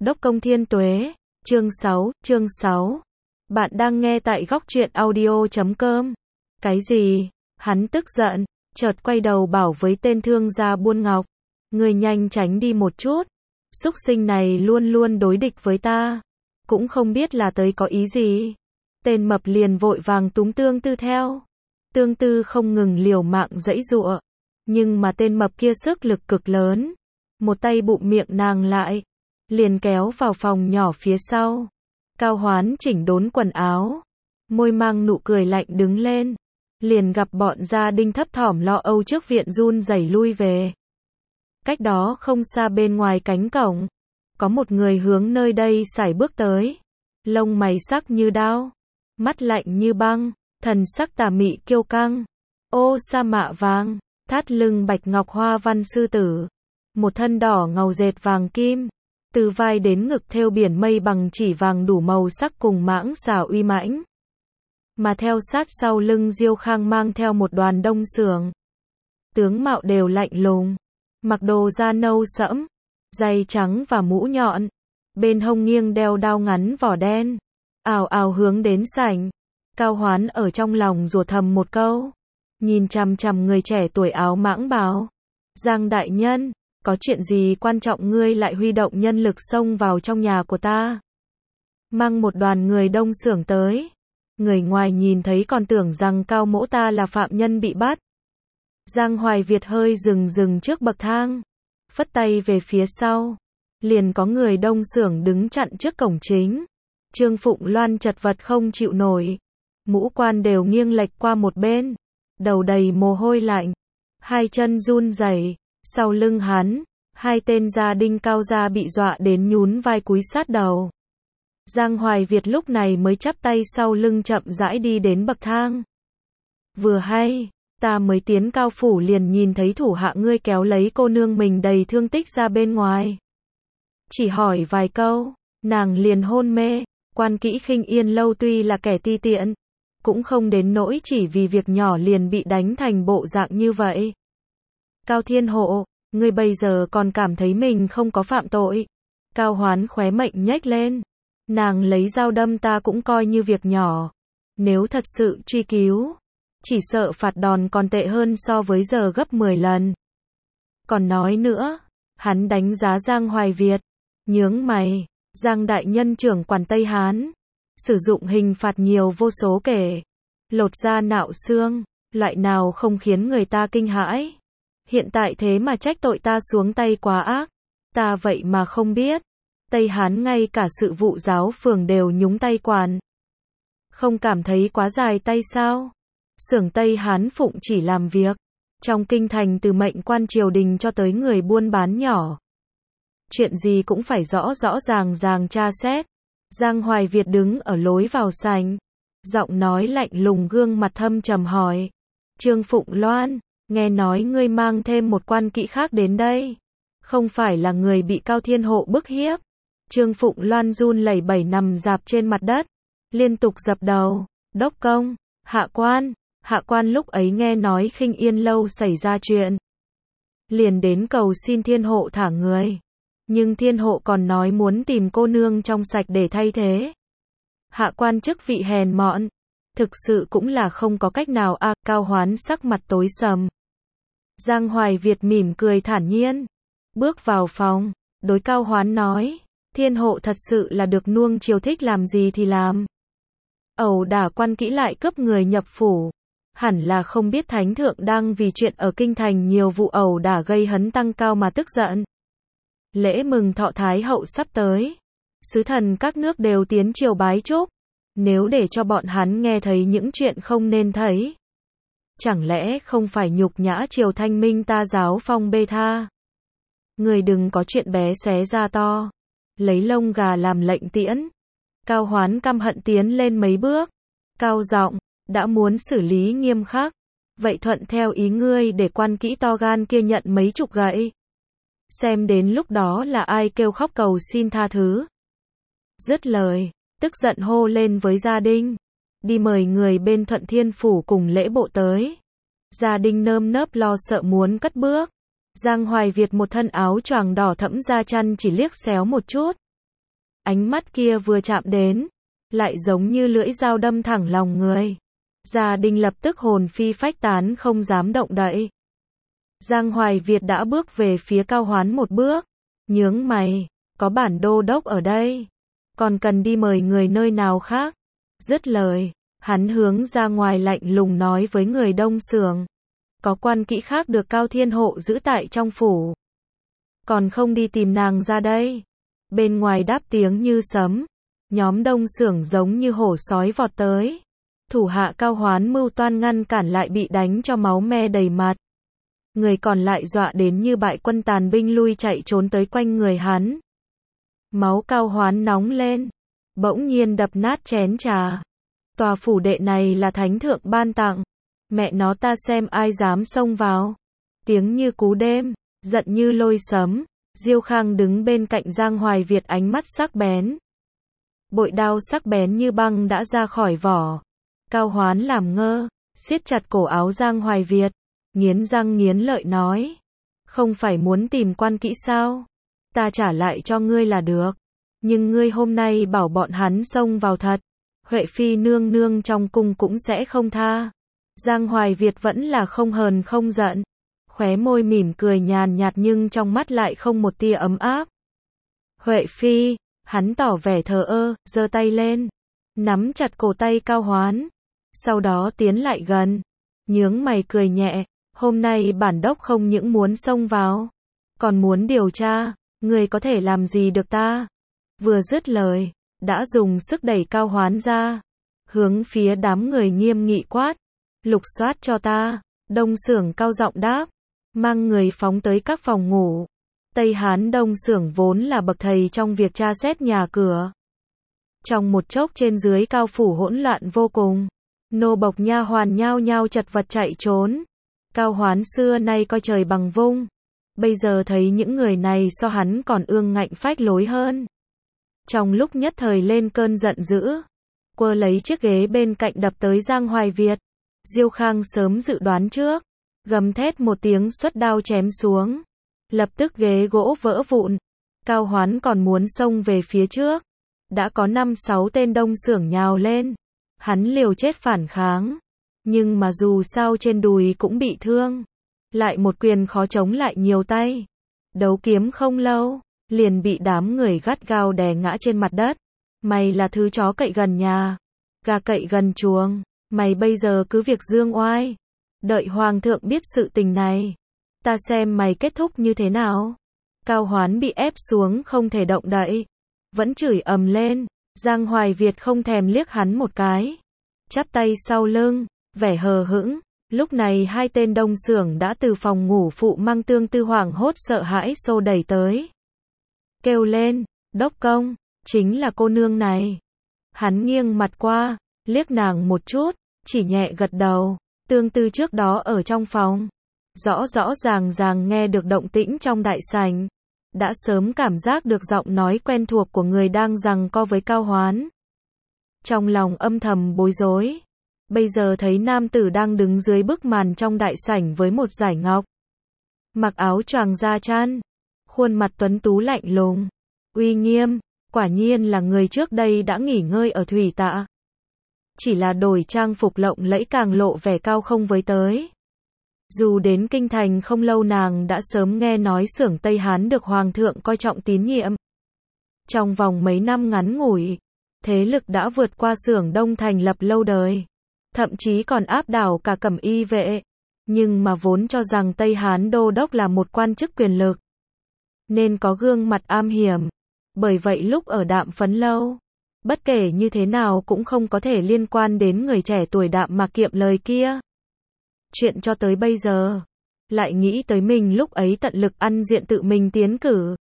Đốc Công Thiên Tuế, chương 6. Bạn đang nghe tại góc truyện audio.com. Cái gì? Hắn tức giận, chợt quay đầu bảo với tên thương gia buôn ngọc. Ngươi nhanh tránh đi một chút. Súc sinh này luôn luôn đối địch với ta. Cũng không biết là tới có ý gì. Tên mập liền vội vàng túm Tương Tư theo. Tương Tư không ngừng liều mạng giãy giụa. Nhưng mà tên mập kia sức lực cực lớn. Một tay bụm miệng nàng lại. Liền kéo vào phòng nhỏ phía sau. Cao Hoán chỉnh đốn quần áo. Môi mang nụ cười lạnh đứng lên. Liền gặp bọn gia đình thấp thỏm lo âu trước viện run rẩy lui về. Cách đó không xa bên ngoài cánh cổng. Có một người hướng nơi đây sải bước tới. Lông mày sắc như đao. Mắt lạnh như băng. Thần sắc tà mị kiêu căng. Ô sa mạ vàng. Thắt lưng bạch ngọc hoa văn sư tử. Một thân đỏ ngầu dệt vàng kim. Từ vai đến ngực thêu biển mây bằng chỉ vàng đủ màu sắc cùng mãng xảo uy mãnh. Mà theo sát sau lưng Diêu Khang mang theo một đoàn đông sưởng. Tướng mạo đều lạnh lùng. Mặc đồ da nâu sẫm. Giày trắng và mũ nhọn. Bên hông nghiêng đeo đao ngắn vỏ đen. Ào ào hướng đến sảnh. Cao Hoán ở trong lòng rủa thầm một câu. Nhìn chằm chằm người trẻ tuổi áo mãng bào. Giang đại nhân. Có chuyện gì quan trọng ngươi lại huy động nhân lực xông vào trong nhà của ta? Mang một đoàn người đông xưởng tới. Người ngoài nhìn thấy còn tưởng rằng Cao mỗ ta là phạm nhân bị bắt. Giang Hoài Việt hơi dừng trước bậc thang. Phất tay về phía sau. Liền có người đông xưởng đứng chặn trước cổng chính. Trương Phụng Loan chật vật không chịu nổi. Mũ quan đều nghiêng lệch qua một bên. Đầu đầy mồ hôi lạnh. Hai chân run rẩy. Sau lưng hắn, hai tên gia đình cao gia bị dọa đến nhún vai cúi sát đầu. Giang Hoài Việt lúc này mới chắp tay sau lưng chậm rãi đi đến bậc thang. Vừa hay, ta mới tiến Cao phủ liền nhìn thấy thủ hạ ngươi kéo lấy cô nương mình đầy thương tích ra bên ngoài. Chỉ hỏi vài câu, nàng liền hôn mê. Quan kỹ Khinh Yên lâu tuy là kẻ ti tiện, cũng không đến nỗi chỉ vì việc nhỏ liền bị đánh thành bộ dạng như vậy. Cao Thiên Hộ, ngươi bây giờ còn cảm thấy mình không có phạm tội. Cao Hoán khóe miệng nhếch lên. Nàng lấy dao đâm ta cũng coi như việc nhỏ. Nếu thật sự truy cứu, chỉ sợ phạt đòn còn tệ hơn so với giờ gấp 10 lần. Còn nói nữa, hắn đánh giá Giang Hoài Việt. Nhướng mày, Giang đại nhân trưởng quản Tây Hán. Sử dụng hình phạt nhiều vô số kể. Lột da nạo xương, loại nào không khiến người ta kinh hãi. Hiện tại thế mà trách tội ta xuống tay quá ác. Ta vậy mà không biết. Tây Hán ngay cả sự vụ giáo phường đều nhúng tay quản. Không cảm thấy quá dài tay sao? Xưởng Tây Hán phụng chỉ làm việc. Trong kinh thành từ mệnh quan triều đình cho tới người buôn bán nhỏ. Chuyện gì cũng phải rõ ràng tra xét. Giang Hoài Việt đứng ở lối vào sảnh. Giọng nói lạnh lùng gương mặt thâm trầm hỏi. Trương Phụng Loan. Nghe nói ngươi mang thêm một quan kỹ khác đến đây. Không phải là người bị Cao Thiên Hộ bức hiếp. Trương Phụng Loan run lẩy bẩy nằm rạp trên mặt đất. Liên tục dập đầu. Đốc công, hạ quan lúc ấy nghe nói Khinh Yên lâu xảy ra chuyện. Liền đến cầu xin Thiên Hộ thả người. Nhưng Thiên Hộ còn nói muốn tìm cô nương trong sạch để thay thế. Hạ quan chức vị hèn mọn. Thực sự cũng là không có cách nào à. Cao Hoán sắc mặt tối sầm. Giang Hoài Việt mỉm cười thản nhiên. Bước vào phòng, đối Cao Hoán nói. Thiên Hộ thật sự là được nuông chiều thích làm gì thì làm. Ẩu đả quan kỹ lại cướp người nhập phủ. Hẳn là không biết Thánh Thượng đang vì chuyện ở kinh thành nhiều vụ ẩu đả gây hấn tăng cao mà tức giận. Lễ mừng thọ Thái Hậu sắp tới. Sứ thần các nước đều tiến triều bái chúc. Nếu để cho bọn hắn nghe thấy những chuyện không nên thấy. Chẳng lẽ không phải nhục nhã triều thanh minh ta giáo phong bê tha. Người đừng có chuyện bé xé ra to. Lấy lông gà làm lệnh tiễn. Cao Hoán căm hận tiến lên mấy bước. Cao giọng, đã muốn xử lý nghiêm khắc. Vậy thuận theo ý ngươi để quan kỹ to gan kia nhận mấy chục gậy. Xem đến lúc đó là ai kêu khóc cầu xin tha thứ. Dứt lời, tức giận hô lên với gia đình. Đi mời người bên Thuận Thiên Phủ cùng lễ bộ tới. Gia đình nơm nớp lo sợ muốn cất bước. Giang Hoài Việt một thân áo choàng đỏ thẫm da chăn chỉ liếc xéo một chút. Ánh mắt kia vừa chạm đến, lại giống như lưỡi dao đâm thẳng lòng người. Gia Đình lập tức hồn phi phách tán không dám động đậy. Giang Hoài Việt đã bước về phía Cao Hoán một bước, nhướng mày, có bản đô đốc ở đây, còn cần đi mời người nơi nào khác. Dứt lời, hắn hướng ra ngoài lạnh lùng nói với người Đông Xưởng, có quan kỹ khác được Cao Thiên Hộ giữ tại trong phủ, còn không đi tìm nàng ra đây. Bên ngoài đáp tiếng như sấm, nhóm Đông Xưởng giống như hổ sói vọt tới. Thủ hạ Cao Hoán mưu toan ngăn cản lại bị đánh cho máu me đầy mặt. Người còn lại dọa đến như bại quân tàn binh lui chạy trốn tới quanh người hắn. Máu Cao Hoán nóng lên, bỗng nhiên đập nát chén trà. Tòa phủ đệ này là thánh thượng ban tặng, mẹ nó ta xem ai dám xông vào. Tiếng như cú đêm, giận như lôi sấm. Diêu Khang đứng bên cạnh Giang Hoài Việt, ánh mắt sắc bén. Bội đao sắc bén như băng đã ra khỏi vỏ. Cao Hoán làm ngơ, siết chặt cổ áo Giang Hoài Việt, nghiến răng nghiến lợi nói, không phải muốn tìm quan kỹ sao? Ta trả lại cho ngươi là được. Nhưng ngươi hôm nay bảo bọn hắn xông vào thật, Huệ Phi nương nương trong cung cũng sẽ không tha. Giang Hoài Việt vẫn là không hờn không giận, khóe môi mỉm cười nhàn nhạt nhưng trong mắt lại không một tia ấm áp. Huệ Phi, hắn tỏ vẻ thờ ơ, giơ tay lên, nắm chặt cổ tay Cao Hoán, sau đó tiến lại gần, nhướng mày cười nhẹ, hôm nay bản đốc không những muốn xông vào, còn muốn điều tra, ngươi có thể làm gì được ta? Vừa dứt lời, đã dùng sức đẩy Cao Hoán ra, hướng phía đám người nghiêm nghị quát, lục soát cho ta. Đông Xưởng cao giọng đáp, mang người phóng tới các phòng ngủ. Tây Hán Đông Xưởng vốn là bậc thầy trong việc tra xét nhà cửa. Trong một chốc trên dưới Cao phủ hỗn loạn vô cùng, nô bộc nha hoàn nhao nhao chật vật chạy trốn. Cao Hoán xưa nay coi trời bằng vung, bây giờ thấy những người này so hắn còn ương ngạnh phách lối hơn. Trong lúc nhất thời lên cơn giận dữ, quơ lấy chiếc ghế bên cạnh đập tới Giang Hoài Việt. Diêu Khang sớm dự đoán trước, gầm thét một tiếng xuất đao chém xuống, lập tức ghế gỗ vỡ vụn. Cao Hoán còn muốn xông về phía trước, đã có 5-6 tên Đông Xưởng nhào lên, hắn liều chết phản kháng, nhưng mà dù sao trên đùi cũng bị thương, lại một quyền khó chống lại nhiều tay. Đấu kiếm không lâu, liền bị đám người gắt gao đè ngã trên mặt đất. Mày là thứ chó cậy gần nhà, gà cậy gần chuồng, mày bây giờ cứ việc dương oai, đợi hoàng thượng biết sự tình này, ta xem mày kết thúc như thế nào. Cao Hoán bị ép xuống không thể động đậy, vẫn chửi ầm lên. Giang Hoài Việt không thèm liếc hắn một cái, chắp tay sau lưng, vẻ hờ hững. Lúc này hai tên Đông Xưởng đã từ phòng ngủ phụ mang Tương Tư hoảng hốt sợ hãi xô đẩy tới, kêu lên, đốc công, chính là cô nương này. Hắn nghiêng mặt qua, liếc nàng một chút, chỉ nhẹ gật đầu. Tương Tư trước đó ở trong phòng, rõ ràng nghe được động tĩnh trong đại sảnh, đã sớm cảm giác được giọng nói quen thuộc của người đang giằng co với Cao Hoán. Trong lòng âm thầm bối rối, bây giờ thấy nam tử đang đứng dưới bức màn trong đại sảnh với một dải ngọc, mặc áo choàng da chăn, khuôn mặt tuấn tú lạnh lùng, uy nghiêm, quả nhiên là người trước đây đã nghỉ ngơi ở thủy tạ. Chỉ là đổi trang phục lộng lẫy càng lộ vẻ cao không với tới. Dù đến kinh thành không lâu nàng đã sớm nghe nói xưởng Tây Hán được hoàng thượng coi trọng tín nhiệm. Trong vòng mấy năm ngắn ngủi, thế lực đã vượt qua xưởng Đông thành lập lâu đời, thậm chí còn áp đảo cả Cẩm Y vệ. Nhưng mà vốn cho rằng Tây Hán đô đốc là một quan chức quyền lực, nên có gương mặt am hiểm. Bởi vậy lúc ở Đạm Phấn Lâu, bất kể như thế nào cũng không có thể liên quan đến người trẻ tuổi Đạm Mạc Kiệm lời kia. Chuyện cho tới bây giờ, lại nghĩ tới mình lúc ấy tận lực ăn diện tự mình tiến cử,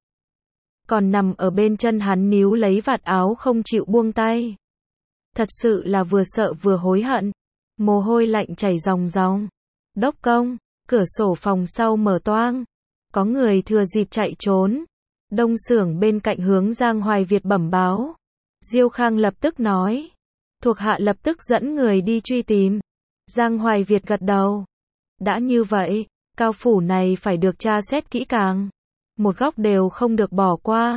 còn nằm ở bên chân hắn níu lấy vạt áo không chịu buông tay. Thật sự là vừa sợ vừa hối hận, mồ hôi lạnh chảy ròng ròng. Đốc công, cửa sổ phòng sau mở toang, có người thừa dịp chạy trốn. Đông Xưởng bên cạnh hướng Giang Hoài Việt bẩm báo. Diêu Khang lập tức nói, thuộc hạ lập tức dẫn người đi truy tìm. Giang Hoài Việt gật đầu. Đã như vậy, Cao phủ này phải được tra xét kỹ càng, một góc đều không được bỏ qua.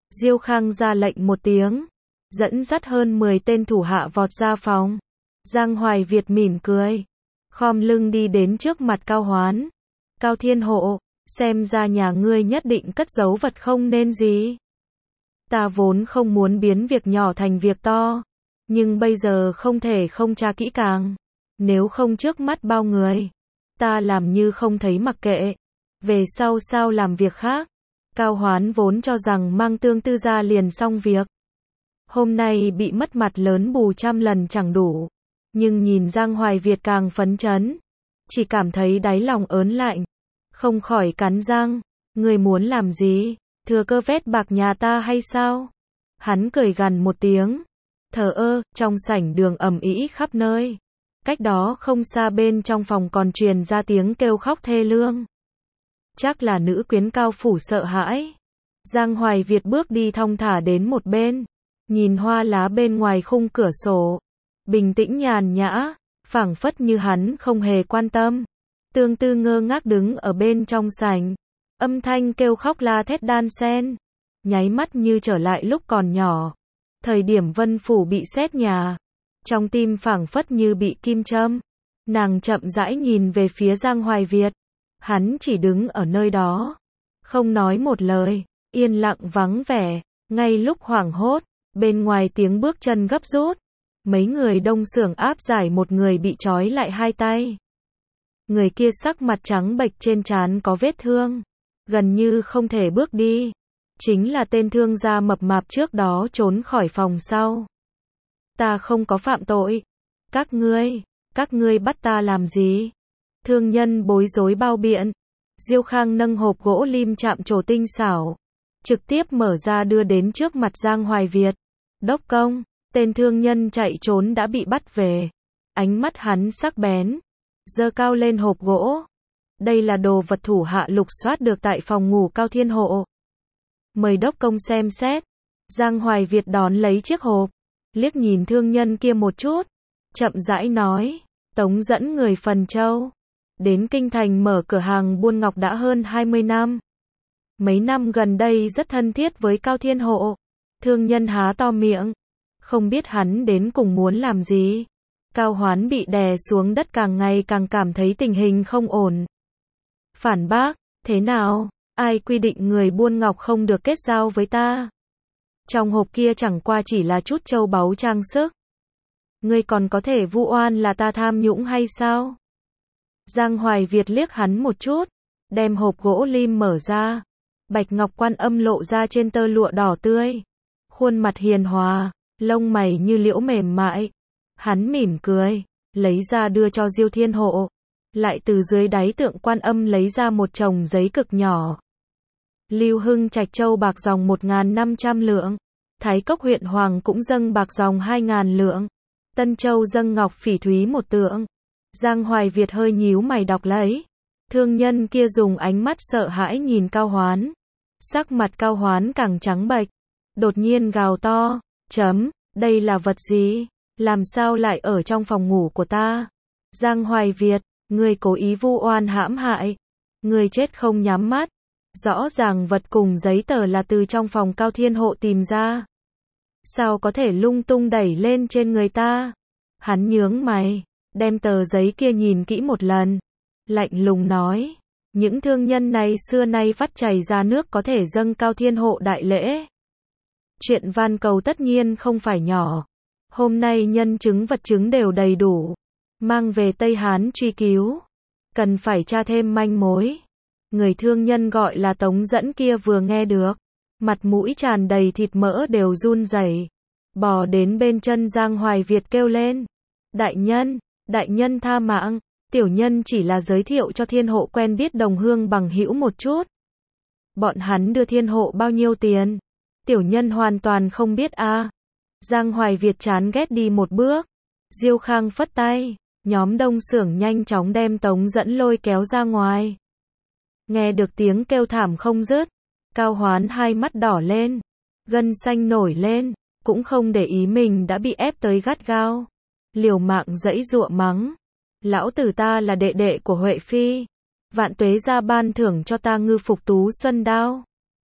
Diêu Khang ra lệnh một tiếng, dẫn dắt hơn 10 tên thủ hạ vọt ra phòng. Giang Hoài Việt mỉm cười, khom lưng đi đến trước mặt Cao Hoán. Cao Thiên Hộ, xem ra nhà ngươi nhất định cất giấu vật không nên gì. Ta vốn không muốn biến việc nhỏ thành việc to, nhưng bây giờ không thể không tra kỹ càng. Nếu không trước mắt bao người, ta làm như không thấy mặc kệ. Về sau sao làm việc khác. Cao Hoán vốn cho rằng mang Tương Tư ra liền xong việc. Hôm nay bị mất mặt lớn bù 100 lần chẳng đủ. Nhưng nhìn Giang Hoài Việt càng phấn chấn, chỉ cảm thấy đáy lòng ớn lạnh. Không khỏi cắn răng, ngươi muốn làm gì? Thừa cơ vét bạc nhà ta hay sao? Hắn cười gằn một tiếng. Thờ ơ, trong sảnh đường ầm ĩ khắp nơi. Cách đó không xa bên trong phòng còn truyền ra tiếng kêu khóc thê lương. Chắc là nữ quyến Cao phủ sợ hãi. Giang Hoài Việt bước đi thong thả đến một bên, nhìn hoa lá bên ngoài khung cửa sổ, bình tĩnh nhàn nhã, phảng phất như hắn không hề quan tâm. Tương Tư ngơ ngác đứng ở bên trong sảnh, âm thanh kêu khóc la thét đan xen, nháy mắt như trở lại lúc còn nhỏ, thời điểm Vân phủ bị xét nhà, trong tim phảng phất như bị kim châm. Nàng chậm rãi nhìn về phía Giang Hoài Việt, hắn chỉ đứng ở nơi đó, không nói một lời, yên lặng vắng vẻ. Ngay lúc hoảng hốt, bên ngoài tiếng bước chân gấp rút, mấy người đông xưởng áp giải một người bị trói lại hai tay. Người kia sắc mặt trắng bệch, trên trán có vết thương, gần như không thể bước đi. Chính là tên thương gia mập mạp trước đó trốn khỏi phòng sau. Ta không có phạm tội. Các ngươi bắt ta làm gì? Thương nhân bối rối bao biện. Diêu Khang nâng hộp gỗ lim chạm trổ tinh xảo, trực tiếp mở ra đưa đến trước mặt Giang Hoài Việt. Đốc công, tên thương nhân chạy trốn đã bị bắt về. Ánh mắt hắn sắc bén, giơ cao lên hộp gỗ. Đây là đồ vật thủ hạ lục soát được tại phòng ngủ Cao Thiên Hộ. Mời đốc công xem xét. Giang Hoài Việt đón lấy chiếc hộp, liếc nhìn thương nhân kia một chút, chậm rãi nói, Tống dẫn người Phần Châu đến Kinh Thành mở cửa hàng buôn ngọc đã hơn 20 năm. Mấy năm gần đây rất thân thiết với Cao Thiên Hộ. Thương nhân há to miệng, không biết hắn đến cùng muốn làm gì. Cao Hoán bị đè xuống đất, càng ngày càng cảm thấy tình hình không ổn. Phản bác, thế nào? Ai quy định người buôn ngọc không được kết giao với ta? Trong hộp kia chẳng qua chỉ là chút châu báu trang sức. Ngươi còn có thể vu oan là ta tham nhũng hay sao? Giang Hoài Việt liếc hắn một chút, đem hộp gỗ lim mở ra. Bạch ngọc quan âm lộ ra trên tơ lụa đỏ tươi. Khuôn mặt hiền hòa, lông mày như liễu mềm mại. Hắn mỉm cười, lấy ra đưa cho Diêu Thiên Hộ. Lại từ dưới đáy tượng quan âm lấy ra một chồng giấy cực nhỏ. Lưu Hưng Trạch châu bạc dòng 1.500 lượng. Thái Cốc huyện Hoàng cũng dâng bạc dòng 2.000 lượng. Tân Châu dâng ngọc phỉ thúy một tượng. Giang Hoài Việt hơi nhíu mày đọc lấy. Thương nhân kia dùng ánh mắt sợ hãi nhìn Cao Hoán. Sắc mặt Cao Hoán càng trắng bệch. Đột nhiên gào to, đây là vật gì? Làm sao lại ở trong phòng ngủ của ta? Giang Hoài Việt, ngươi cố ý vu oan hãm hại. Ngươi chết không nhắm mắt. Rõ ràng vật cùng giấy tờ là từ trong phòng Cao Thiên Hộ tìm ra. Sao có thể lung tung đẩy lên trên người ta? Hắn nhướng mày, đem tờ giấy kia nhìn kỹ một lần. Lạnh lùng nói, những thương nhân này xưa nay vắt chảy ra nước có thể dâng Cao Thiên Hộ đại lễ. Chuyện van cầu tất nhiên không phải nhỏ. Hôm nay nhân chứng vật chứng đều đầy đủ. Mang về Tây Hán truy cứu. Cần phải tra thêm manh mối. Người thương nhân gọi là Tống Dẫn kia vừa nghe được, mặt mũi tràn đầy thịt mỡ đều run rẩy, bò đến bên chân Giang Hoài Việt kêu lên. Đại nhân tha mạng, tiểu nhân chỉ là giới thiệu cho Thiên Hộ quen biết đồng hương bằng hữu một chút. Bọn hắn đưa Thiên Hộ bao nhiêu tiền? Tiểu nhân hoàn toàn không biết a. Giang Hoài Việt chán ghét đi một bước. Diêu Khang phất tay, nhóm đông xưởng nhanh chóng đem Tống Dẫn lôi kéo ra ngoài. Nghe được tiếng kêu thảm không dứt, Cao Hoán hai mắt đỏ lên, gân xanh nổi lên, cũng không để ý mình đã bị ép tới gắt gao. Liều mạng giãy giụa mắng, lão tử ta là đệ đệ của Huệ Phi, vạn tuế gia ban thưởng cho ta ngư phục tú xuân đao.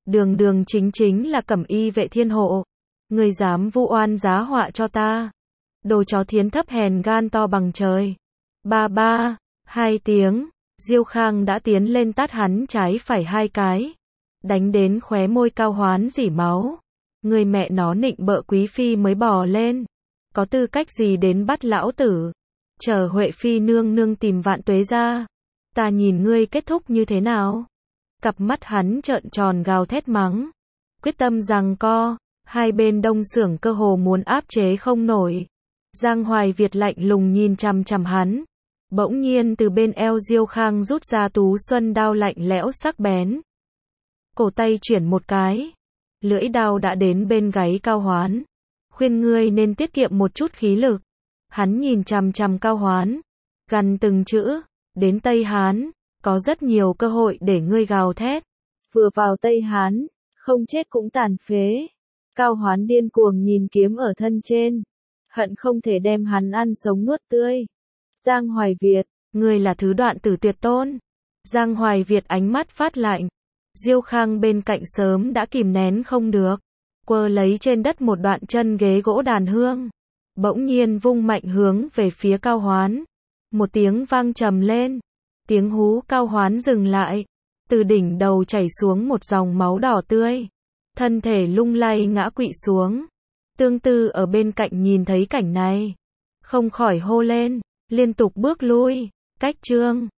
Đường đường chính chính là cẩm y vệ thiên hộ. Ngươi dám vu oan giá họa cho ta. Đồ chó thiến thấp hèn gan to bằng trời. Ba ba, 2 tiếng, Diêu Khang đã tiến lên tát hắn trái phải 2 cái. Đánh đến khóe môi Cao Hoán rỉ máu. Người mẹ nó nịnh bợ quý phi mới bò lên. Có tư cách gì đến bắt lão tử? Chờ Huệ phi nương nương tìm Vạn Tuế ra. Ta nhìn ngươi kết thúc như thế nào? Cặp mắt hắn trợn tròn gào thét mắng. Quyết tâm giằng co, hai bên đông xưởng cơ hồ muốn áp chế không nổi. Giang Hoài Việt lạnh lùng nhìn chằm chằm hắn. Bỗng nhiên từ bên eo Diêu Khang rút ra tú xuân đao lạnh lẽo sắc bén. Cổ tay chuyển một cái. Lưỡi đao đã đến bên gáy Cao Hoán. Khuyên ngươi nên tiết kiệm một chút khí lực. Hắn nhìn chằm chằm Cao Hoán. Gằn từng chữ. Đến Tây Hán, có rất nhiều cơ hội để ngươi gào thét. Vừa vào Tây Hán, không chết cũng tàn phế. Cao Hoán điên cuồng nhìn kiếm ở thân trên. Hận không thể đem hắn ăn sống nuốt tươi. Giang Hoài Việt, ngươi là thứ đoạn tử tuyệt tôn. Giang Hoài Việt ánh mắt phát lạnh. Diêu Khang bên cạnh sớm đã kìm nén không được. Quơ lấy trên đất một đoạn chân ghế gỗ đàn hương. Bỗng nhiên vung mạnh hướng về phía Cao Hoán. Một tiếng vang trầm lên. Tiếng hú Cao Hoán dừng lại. Từ đỉnh đầu chảy xuống một dòng máu đỏ tươi. Thân thể lung lay ngã quỵ xuống. Tương Tư ở bên cạnh nhìn thấy cảnh này. Không khỏi hô lên. Liên tục bước lui. Cách chương.